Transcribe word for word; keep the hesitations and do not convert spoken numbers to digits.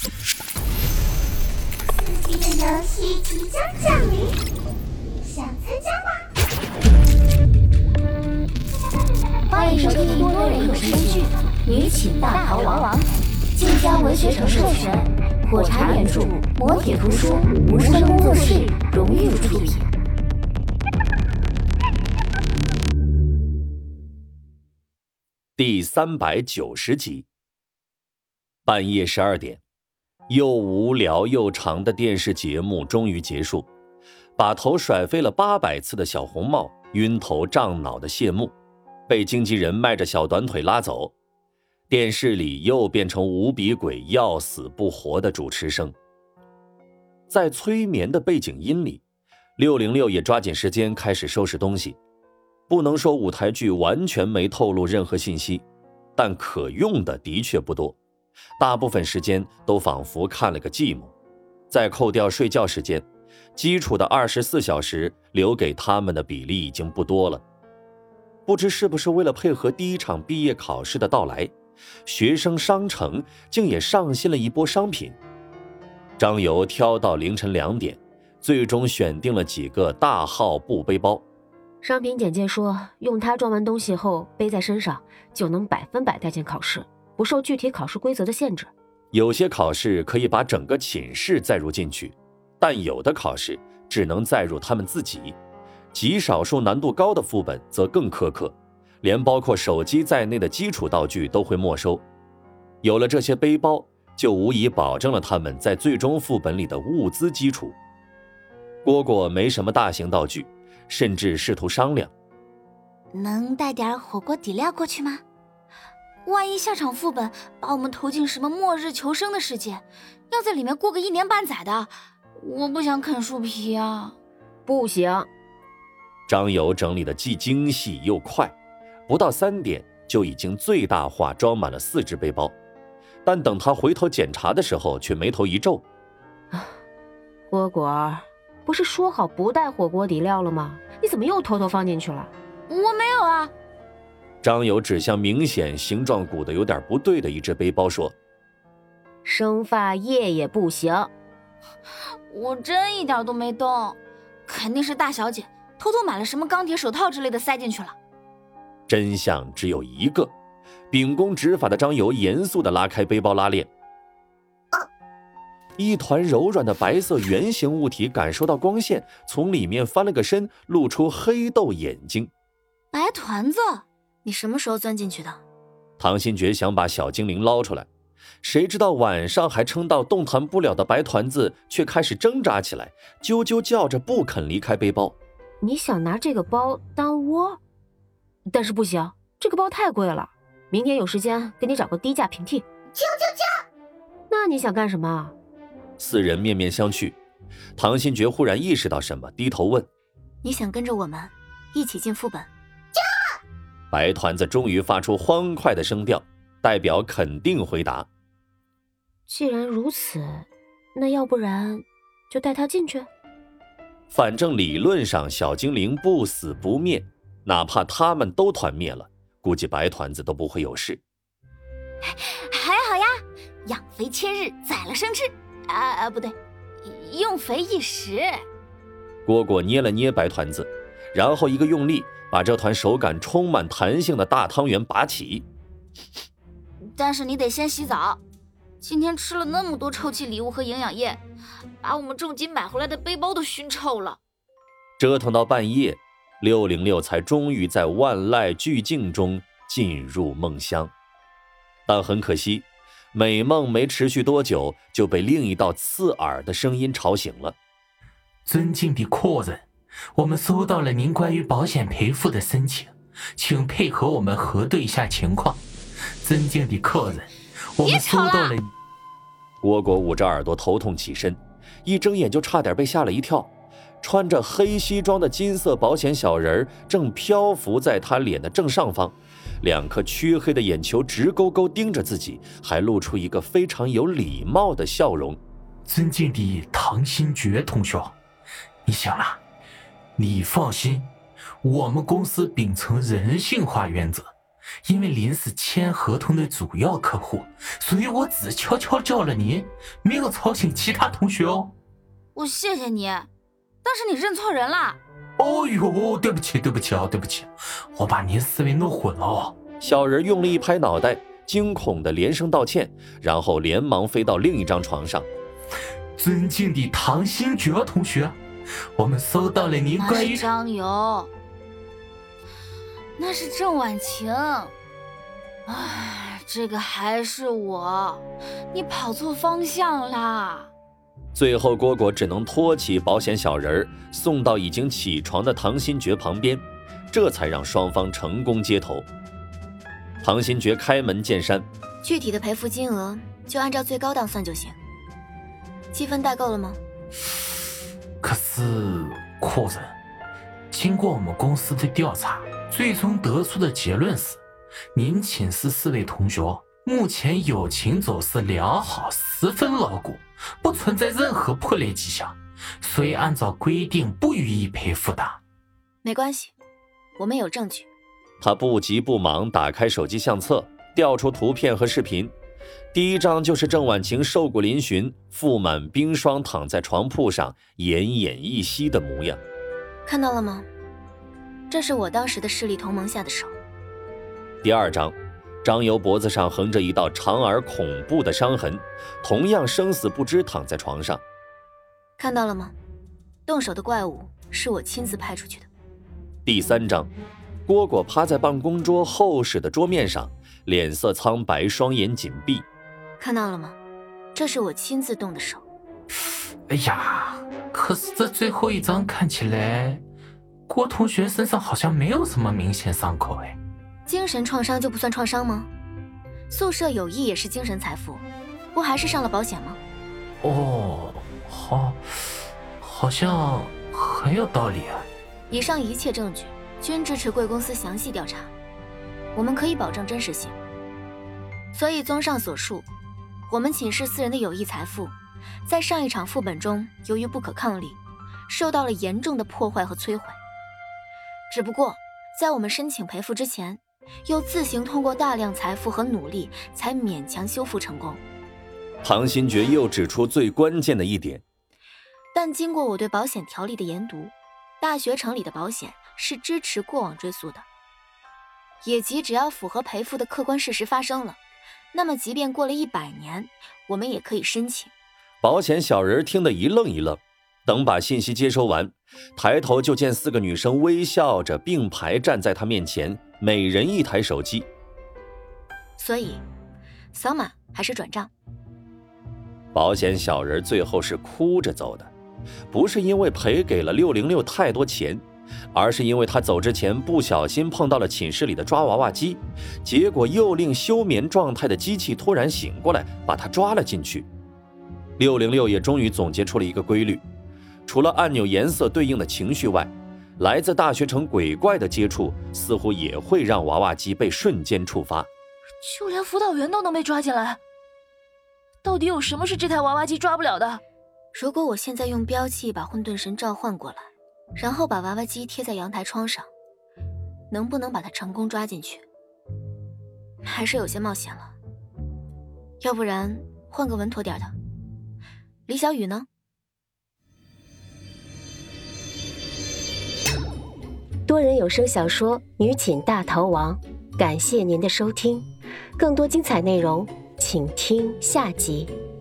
刺激的游戏即将降临，想参加吗？ 欢迎收听多人有声剧《女寝大逃亡》，晋江文学城授权，火柴原著，磨铁图书，无声工作室荣誉出品。 第三百九十集。半夜十二点，又无聊又长的电视节目终于结束，把头甩飞了八百次的小红帽晕头胀脑的谢幕，被经纪人迈着小短腿拉走。电视里又变成无比鬼要死不活的主持声。在催眠的背景音里，六零六也抓紧时间开始收拾东西。不能说舞台剧完全没透露任何信息，但可用的的确不多，大部分时间都仿佛看了个寂寞。再扣掉睡觉时间，基础的二十四小时留给他们的比例已经不多了。不知是不是为了配合第一场毕业考试的到来，学生商城竟也上新了一波商品。张游挑到凌晨两点，最终选定了几个大号布背包。 商品简介说，用它装完东西后背在身上，就能百分百带进考试，不受具体考试规则的限制。 有些考试可以把整个寝室载入进去，但有的考试只能载入他们自己。极少数难度高的副本则更苛刻，连包括手机在内的基础道具都会没收。有了这些背包，就无疑保证了他们在最终副本里的物资基础。蝈蝈没什么大型道具，甚至试图商量， 能带点火锅底料过去吗？万一下场副本把我们投进什么末日求生的世界，要在里面过个一年半载的，我不想啃树皮啊。 不行。 张游整理的既精细又快，不到三点就已经最大化装满了四只背包，但等他回头检查的时候，却眉头一皱。 蝈蝈，不是说好不带火锅底料了吗？你怎么又偷偷放进去了？ 我没有啊。 张游指向明显形状鼓得有点不对的一只背包说， 生发液也不行。 我真一点都没动，肯定是大小姐偷偷买了什么钢铁手套之类的塞进去了。 真相只有一个。秉公执法的张游严肃地拉开背包拉链，一团柔软的白色圆形物体感受到光线，从里面翻了个身，露出黑豆眼睛。 白团子，你什么时候钻进去的？ 唐新觉想把小精灵捞出来，谁知道晚上还撑到动弹不了的白团子却开始挣扎起来，啾啾叫着不肯离开背包。 你想拿这个包当窝？但是不行，这个包太贵了，明天有时间给你找个低价平替。 啾啾啾！ 那你想干什么？ 四人面面相觑，唐新觉忽然意识到什么，低头问， 你想跟着我们一起进副本？ 白团子终于发出欢快的声调，代表肯定回答。 既然如此，那要不然就带他进去。 反正理论上小精灵不死不灭，哪怕他们都团灭了，估计白团子都不会有事。 还好呀，养肥千日，宰了生吃啊啊，不对，用肥一时。 蝈蝈捏了捏白团子，然后一个用力，把这团手感充满弹性的大汤圆拔起。 但是你得先洗澡，今天吃了那么多臭气礼物和营养液，把我们重金买回来的背包都熏臭了。 折腾到半夜，六零六才终于在万籁俱静中进入梦乡。但很可惜，美梦没持续多久，就被另一道刺耳的声音吵醒了。 尊敬的客人，我们收到了您关于保险赔付的申请，请配合我们核对一下情况。尊敬的客人，我们收到了。 蝈蝈捂着耳朵头痛起身，一睁眼就差点被吓了一跳。穿着黑西装的金色保险小人正漂浮在他脸的正上方，两颗黢黑的眼球直勾勾盯着自己，还露出一个非常有礼貌的笑容。 尊敬的唐新觉同学，你醒了。你放心，我们公司秉承人性化原则， 因为您是签合同的主要客户，所以我只悄悄叫了您，没有吵醒其他同学哦。 我谢谢你，但是你认错人了。 哦呦，对不起对不起啊，对不起，我把您思维弄混了哦。 小人用力一拍脑袋，惊恐地连声道歉，然后连忙飞到另一张床上。 尊敬的唐新觉同学，我们收到了您关于…… 那是张游，那是郑婉晴。唉，这个还是我，你跑错方向啦。 最后蝈蝈只能拖起保险小人儿，送到已经起床的唐新觉旁边，这才让双方成功接头。唐新觉开门见山， 具体的赔付金额就按照最高档算就行。积分带够了吗？ 可是阔人，经过我们公司的调查，最终得出的结论是，您寝室四位同学目前友情走势良好，十分牢固，不存在任何破裂迹象，所以按照规定不予以赔付的。 没关系，我们有证据。 他不急不忙打开手机相册，调出图片和视频。第一张就是郑婉晴瘦骨嶙峋、覆满冰霜躺在床铺上奄奄一息的模样。 看到了吗？这是我当时的势力同盟下的手。 第二张，张游脖子上横着一道长而恐怖的伤痕，同样生死不知躺在床上。 看到了吗？动手的怪物是我亲自派出去的。 第三张，蝈蝈趴在办公桌厚实的桌面上，脸色苍白，双眼紧闭。 看到了吗？这是我亲自动的手。 哎呀，可是这最后一张看起来，郭同学身上好像没有什么明显伤口哎。 精神创伤就不算创伤吗？宿舍友谊也是精神财富，不还是上了保险吗？ 哦，好，好像很有道理啊。 以上一切证据均支持贵公司详细调查，我们可以保证真实性。所以综上所述，我们寝室四人的友谊财富，在上一场副本中由于不可抗力，受到了严重的破坏和摧毁。只不过在我们申请赔付之前，又自行通过大量财富和努力，才勉强修复成功。 唐新觉又指出最关键的一点， 但经过我对保险条例的研读，大学城里的保险是支持过往追溯的，也即只要符合赔付的客观事实发生了，那么即便过了一百年，我们也可以申请。 保险小人听得一愣一愣，等把信息接收完，抬头就见四个女生微笑着并排站在他面前，每人一台手机。 所以扫码还是转账？ 保险小人最后是哭着走的，不是因为赔给了六零六太多钱，而是因为他走之前不小心碰到了寝室里的抓娃娃机，结果又令休眠状态的机器突然醒过来，把他抓了进去。六零六也终于总结出了一个规律，除了按钮颜色对应的情绪外，来自大学城鬼怪的接触似乎也会让娃娃机被瞬间触发。 就连辅导员都能被抓进来，到底有什么是这台娃娃机抓不了的？ 如果我现在用标记把混沌神召唤过来，然后把娃娃机贴在阳台窗上，能不能把它成功抓进去？还是有些冒险了。要不然换个稳妥点的。李小雨呢？ 多人有声小说《女寝大逃亡》，感谢您的收听，更多精彩内容请听下集。